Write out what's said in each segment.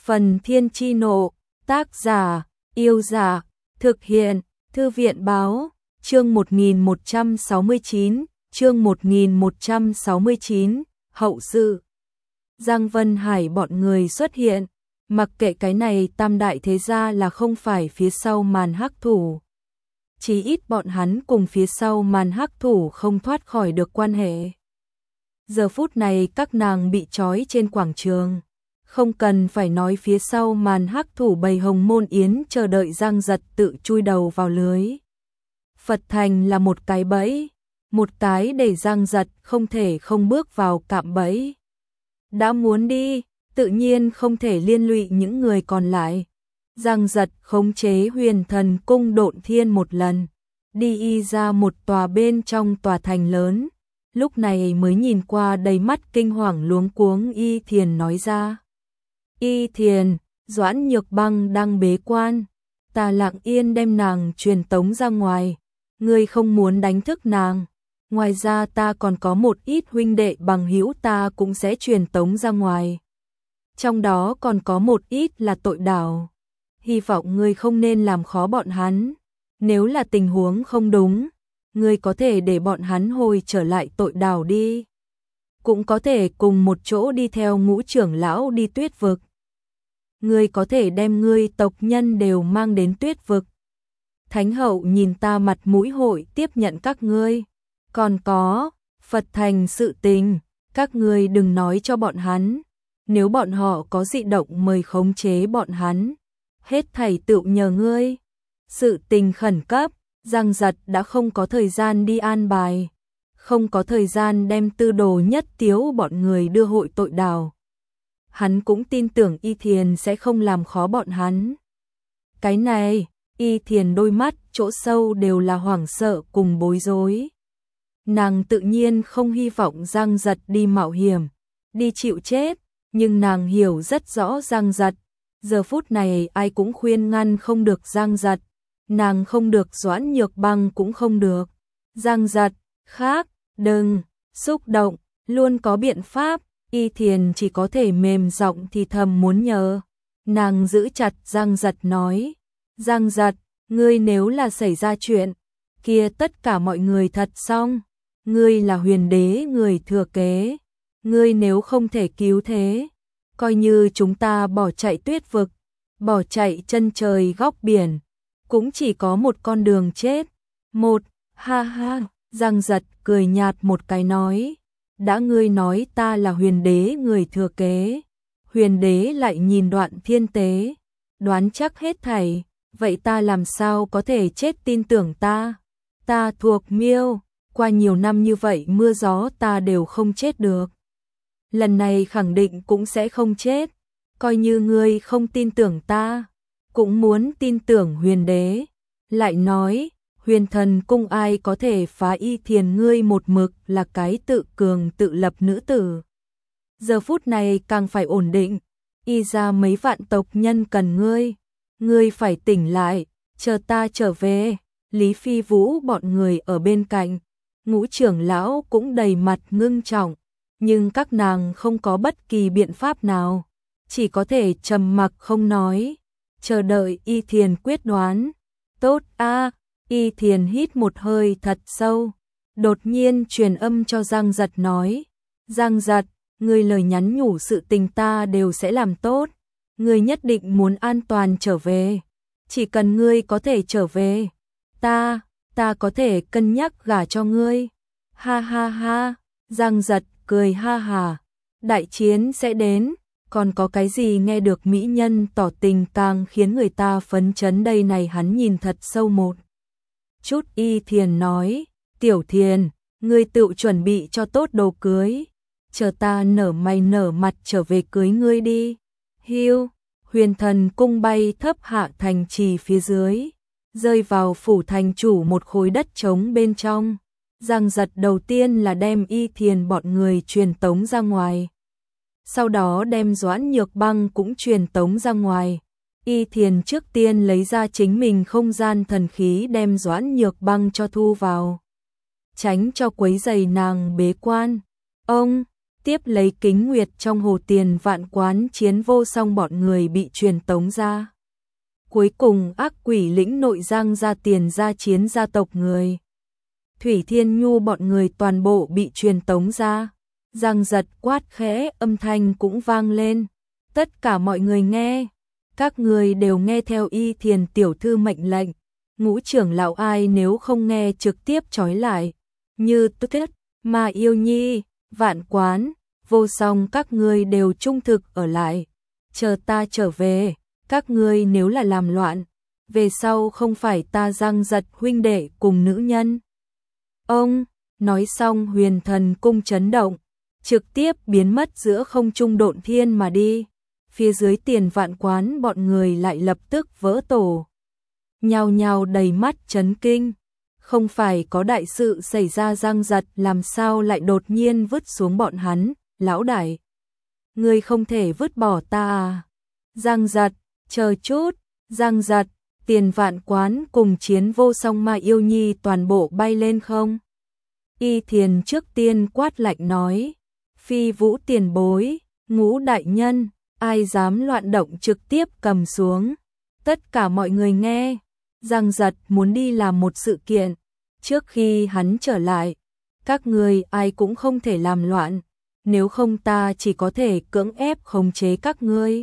Phần Thiên Chi Nộ, tác giả, Yêu Giả, thực hiện, Thư viện Báo, chương 1169, chương 1169, hậu sự. Giang Vân Hải bọn người xuất hiện, mặc kệ cái này tam đại thế gia là không phải phía sau màn hắc thủ. Chí ít bọn hắn cùng phía sau màn hắc thủ không thoát khỏi được quan hệ. Giờ phút này các nàng bị trói trên quảng trường. Không cần phải nói phía sau màn hắc thủ bầy Hồng Môn Yến chờ đợi Giang Giật tự chui đầu vào lưới. Phật Thành là một cái bẫy, một cái để Giang Giật không thể không bước vào cạm bẫy. Đã muốn đi, tự nhiên không thể liên lụy những người còn lại. Giang Giật khống chế Huyền Thần Cung Độn Thiên một lần, đi ra một tòa bên trong tòa thành lớn. Lúc này mới nhìn qua đầy mắt kinh hoàng luống cuống Y Thiền nói ra. Y Thiền, Doãn Nhược Băng đang bế quan, ta lặng yên đem nàng truyền tống ra ngoài, ngươi không muốn đánh thức nàng. Ngoài ra ta còn có một ít huynh đệ bằng hữu ta cũng sẽ truyền tống ra ngoài. Trong đó còn có một ít là tội đảo. Hy vọng ngươi không nên làm khó bọn hắn. Nếu là tình huống không đúng, ngươi có thể để bọn hắn hồi trở lại tội đảo đi. Cũng có thể cùng một chỗ đi theo Ngũ trưởng lão đi Tuyết vực. Ngươi có thể đem ngươi tộc nhân đều mang đến Tuyết vực. Thánh hậu nhìn ta mặt mũi hội tiếp nhận các ngươi. Còn có, Phật Thành sự tình, các ngươi đừng nói cho bọn hắn. Nếu bọn họ có dị động mời khống chế bọn hắn. Hết thảy tựu nhờ ngươi. Sự tình khẩn cấp, Giang Giật đã không có thời gian đi an bài. Không có thời gian đem Tư Đồ Nhất Tiếu bọn người đưa hội tội đảo. Hắn cũng tin tưởng Y Thiền sẽ không làm khó bọn hắn. Cái này, Y Thiền đôi mắt chỗ sâu đều là hoảng sợ cùng bối rối. Nàng tự nhiên không hy vọng Giang Giật đi mạo hiểm, đi chịu chết, nhưng nàng hiểu rất rõ Giang Giật. Giờ phút này ai cũng khuyên ngăn không được Giang Giật, nàng không được Doãn Nhược Băng cũng không được. Giang Giật, khác, đừng, xúc động, luôn có biện pháp. Y Thiền chỉ có thể mềm giọng thì thầm muốn nhờ. Nàng giữ chặt Giang Giật nói, Giang Giật, ngươi nếu là xảy ra chuyện, kia tất cả mọi người thật xong. Ngươi là huyền đế người thừa kế, ngươi nếu không thể cứu thế, coi như chúng ta bỏ chạy Tuyết vực, bỏ chạy chân trời góc biển, cũng chỉ có một con đường chết. Một, ha ha, Giang Giật cười nhạt một cái nói, đã ngươi nói ta là huyền đế người thừa kế, huyền đế lại nhìn Đoạn Thiên Tế, đoán chắc hết thảy, vậy ta làm sao có thể chết tin tưởng ta? Ta thuộc Miêu, qua nhiều năm như vậy mưa gió ta đều không chết được. Lần này khẳng định cũng sẽ không chết, coi như ngươi không tin tưởng ta, cũng muốn tin tưởng huyền đế. Lại nói, Huyền Thần Cung ai có thể phá Y Thiền ngươi một mực là cái tự cường tự lập nữ tử. Giờ phút này càng phải ổn định, Y ra mấy vạn tộc nhân cần ngươi phải tỉnh lại, chờ ta trở về. Lý Phi Vũ bọn người ở bên cạnh, Ngũ trưởng lão cũng đầy mặt ngưng trọng, nhưng các nàng không có bất kỳ biện pháp nào, chỉ có thể trầm mặc không nói, chờ đợi Y Thiền quyết đoán. Tốt a. Y Thiền hít một hơi thật sâu, đột nhiên truyền âm cho Giang Giật nói, Giang Giật, ngươi lời nhắn nhủ sự tình ta đều sẽ làm tốt, ngươi nhất định muốn an toàn trở về, chỉ cần ngươi có thể trở về, ta có thể cân nhắc gả cho ngươi. Ha ha ha, Giang Giật cười ha hà, đại chiến sẽ đến, còn có cái gì nghe được mỹ nhân tỏ tình càng khiến người ta phấn chấn đây này. Hắn nhìn thật sâu một chút Y Thiền nói, Tiểu Thiền, ngươi tự chuẩn bị cho tốt đồ cưới, chờ ta nở mày nở mặt trở về cưới ngươi đi. Hiu, Huyền Thần Cung bay thấp hạ thành trì phía dưới, rơi vào phủ thành chủ một khối đất trống bên trong. Giang Giật đầu tiên là đem Y Thiền bọn người truyền tống ra ngoài, sau đó đem Doãn Nhược Băng cũng truyền tống ra ngoài. Y Thiền trước tiên lấy ra chính mình không gian thần khí đem Doãn Nhược Băng cho thu vào, tránh cho quấy rầy nàng bế quan. Ông, tiếp lấy kính nguyệt trong hồ Tiền Vạn Quán Chiến vô song bọn người bị truyền tống ra. Cuối cùng ác quỷ lĩnh nội Giang gia Tiền gia Chiến gia tộc người. Thủy Thiên Nhu bọn người toàn bộ bị truyền tống ra. Giang giật quát khẽ, âm thanh cũng vang lên. Tất cả mọi người nghe. Các người đều nghe theo Y Thiền tiểu thư mệnh lệnh. Ngũ trưởng lão ai nếu không nghe trực tiếp trói lại. Như Tức Thiết, Ma Yêu Nhi, Vạn Quán, Vô Song các ngươi đều trung thực ở lại. Chờ ta trở về, các ngươi nếu là làm loạn, về sau không phải ta Giang giật huynh đệ cùng nữ nhân. Ông, nói xong Huyền Thần cung chấn động, trực tiếp biến mất giữa không trung độn thiên mà đi. Phía dưới Tiền Vạn Quán bọn người lại lập tức vỡ tổ. Nhao nhao đầy mắt chấn kinh. Không phải có đại sự xảy ra, Giang giật làm sao lại đột nhiên vứt xuống bọn hắn, lão đại. Ngươi không thể vứt bỏ ta à? Giang giật, chờ chút, Giang giật, Tiền Vạn Quán cùng Chiến vô song Ma Yêu Nhi toàn bộ bay lên không? Y Thiền trước tiên quát lạnh nói, Phi Vũ tiền bối, Ngũ đại nhân, ai dám loạn động trực tiếp cầm xuống. Tất cả mọi người nghe. Giang giật muốn đi làm một sự kiện. Trước khi hắn trở lại, các người ai cũng không thể làm loạn, nếu không ta chỉ có thể cưỡng ép khống chế các ngươi.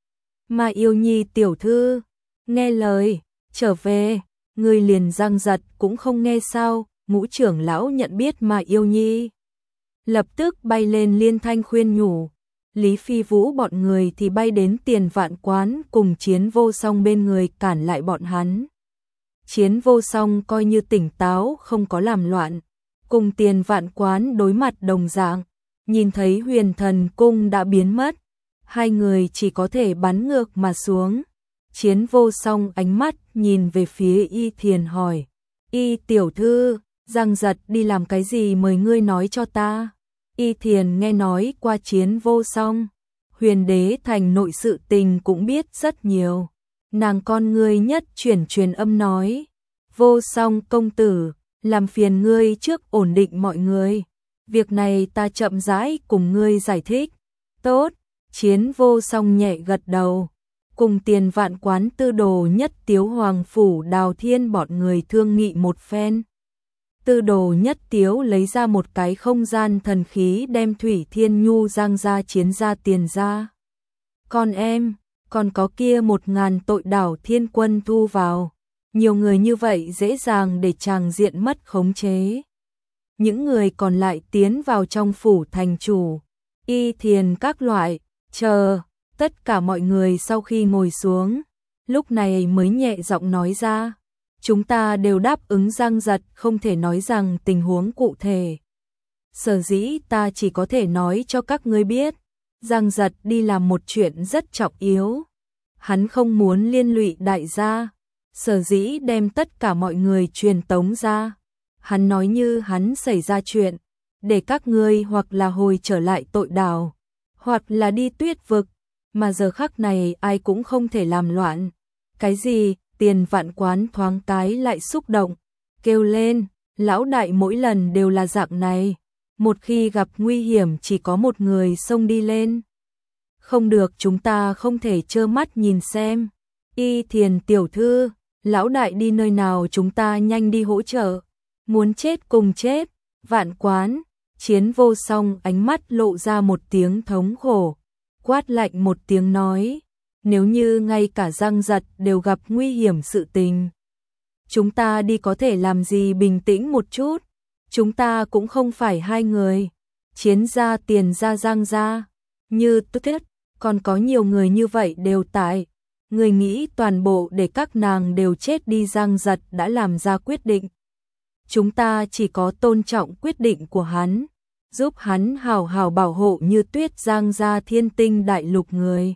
Ma Yêu Nhi tiểu thư, nghe lời, trở về, ngươi liền Giang giật cũng không nghe sao? Ngũ trưởng lão nhận biết Ma Yêu Nhi, lập tức bay lên liên thanh khuyên nhủ. Lý Phi Vũ bọn người thì bay đến Tiền Vạn Quán cùng Chiến vô song bên người cản lại bọn hắn. Chiến vô song coi như tỉnh táo không có làm loạn, cùng Tiền Vạn Quán đối mặt đồng dạng, nhìn thấy Huyền Thần cung đã biến mất, hai người chỉ có thể bắn ngược mà xuống. Chiến vô song ánh mắt nhìn về phía Y Thiền hỏi, Y tiểu thư, Giang giật đi làm cái gì mời ngươi nói cho ta. Y Thiền nghe nói qua Chiến vô song, Huyền Đế thành nội sự tình cũng biết rất nhiều. Nàng con ngươi nhất truyền âm nói, vô song công tử, làm phiền ngươi trước ổn định mọi người. Việc này ta chậm rãi cùng ngươi giải thích. Tốt, Chiến vô song nhẹ gật đầu. Cùng Tiền Vạn Quán tư đồ nhất tiếu hoàng phủ Đào Thiên bọn người thương nghị một phen. Tư đồ nhất tiếu lấy ra một cái không gian thần khí đem Thủy Thiên Nhu Giang gia Chiến gia Tiền ra. Con em, còn có kia 1000 tội đảo thiên quân thu vào. Nhiều người như vậy dễ dàng để tràng diện mất khống chế. Những người còn lại tiến vào trong phủ thành chủ. Y Thiền các loại, chờ, tất cả mọi người sau khi ngồi xuống, lúc này mới nhẹ giọng nói ra. Chúng ta đều đáp ứng Giang giật không thể nói rằng tình huống cụ thể. Sở dĩ ta chỉ có thể nói cho các ngươi biết, Giang giật đi làm một chuyện rất trọng yếu. Hắn không muốn liên lụy đại gia, sở dĩ đem tất cả mọi người truyền tống ra. Hắn nói như hắn xảy ra chuyện, để các ngươi hoặc là hồi trở lại tội đảo, hoặc là đi tuyết vực, mà giờ khắc này ai cũng không thể làm loạn. Cái gì? Tiền Vạn Quán thoáng cái lại xúc động, kêu lên, lão đại mỗi lần đều là dạng này, một khi gặp nguy hiểm chỉ có một người xông đi lên. Không được, chúng ta không thể trơ mắt nhìn xem. Y Thiền tiểu thư, lão đại đi nơi nào chúng ta nhanh đi hỗ trợ, muốn chết cùng chết. Vạn Quán, Chiến vô song ánh mắt lộ ra một tiếng thống khổ, quát lạnh một tiếng nói, nếu như ngay cả Giang giật đều gặp nguy hiểm sự tình, chúng ta đi có thể làm gì? Bình tĩnh một chút, chúng ta cũng không phải hai người. Chiến gia Tiền gia Giang gia, Như Tức Thiết, còn có nhiều người như vậy đều tại. Người nghĩ toàn bộ để các nàng đều chết đi? Giang giật đã làm ra quyết định, chúng ta chỉ có tôn trọng quyết định của hắn, giúp hắn hào hào bảo hộ Như Tuyết Giang gia Thiên Tinh đại lục người.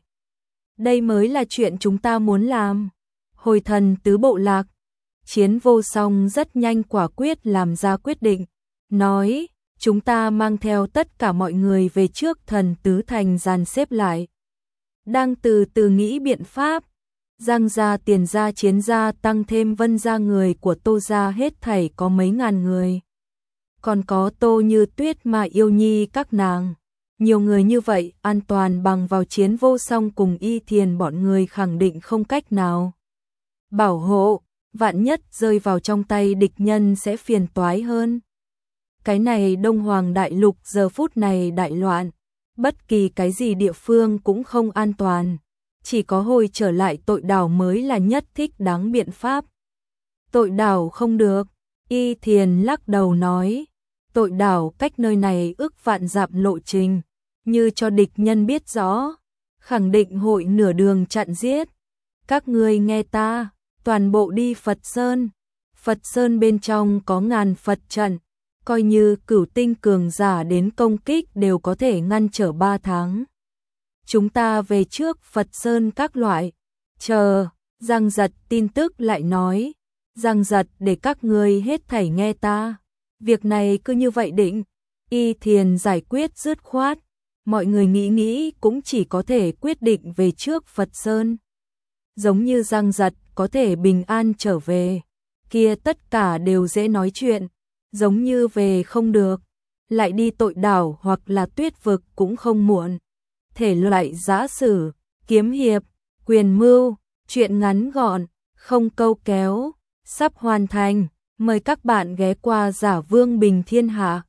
Đây mới là chuyện chúng ta muốn làm. Hồi thần tứ bộ lạc, Chiến vô song rất nhanh quả quyết làm ra quyết định, nói, chúng ta mang theo tất cả mọi người về trước thần tứ thành dàn xếp lại. Đang từ từ nghĩ biện pháp, Giang gia Tiền gia Chiến gia tăng thêm Vân gia người của Tô gia hết thảy có mấy ngàn người. Còn có Tô Như Tuyết Ma Yêu Nhi các nàng. Nhiều người như vậy, an toàn bằng vào Chiến Vô Song cùng Y Thiền bọn người khẳng định không cách nào bảo hộ, vạn nhất rơi vào trong tay địch nhân sẽ phiền toái hơn. Cái này Đông Hoàng Đại Lục giờ phút này đại loạn, bất kỳ cái gì địa phương cũng không an toàn, chỉ có hồi trở lại tội đảo mới là nhất thích đáng biện pháp. Tội đảo không được, Y Thiền lắc đầu nói, tội đảo cách nơi này ước vạn dặm lộ trình, như cho địch nhân biết rõ, khẳng định hội nửa đường chặn giết. Các ngươi nghe ta, toàn bộ đi Phật Sơn. Phật Sơn bên trong có ngàn Phật trận, coi như cửu tinh cường giả đến công kích đều có thể ngăn trở 3 tháng. Chúng ta về trước Phật Sơn các loại, chờ. Giang Giật tin tức lại nói, Giang Giật để các ngươi hết thảy nghe ta, việc này cứ như vậy định. Y Thiền giải quyết dứt khoát, mọi người nghĩ cũng chỉ có thể quyết định về trước Phật Sơn. Giống như Giang Giật có thể bình an trở về, kia tất cả đều dễ nói chuyện, giống như về không được, lại đi tội đảo hoặc là tuyết vực cũng không muộn. Thể loại giã sử, kiếm hiệp, quyền mưu, chuyện ngắn gọn, không câu kéo, sắp hoàn thành, mời các bạn ghé qua Giả Vương Bình Thiên Hạ.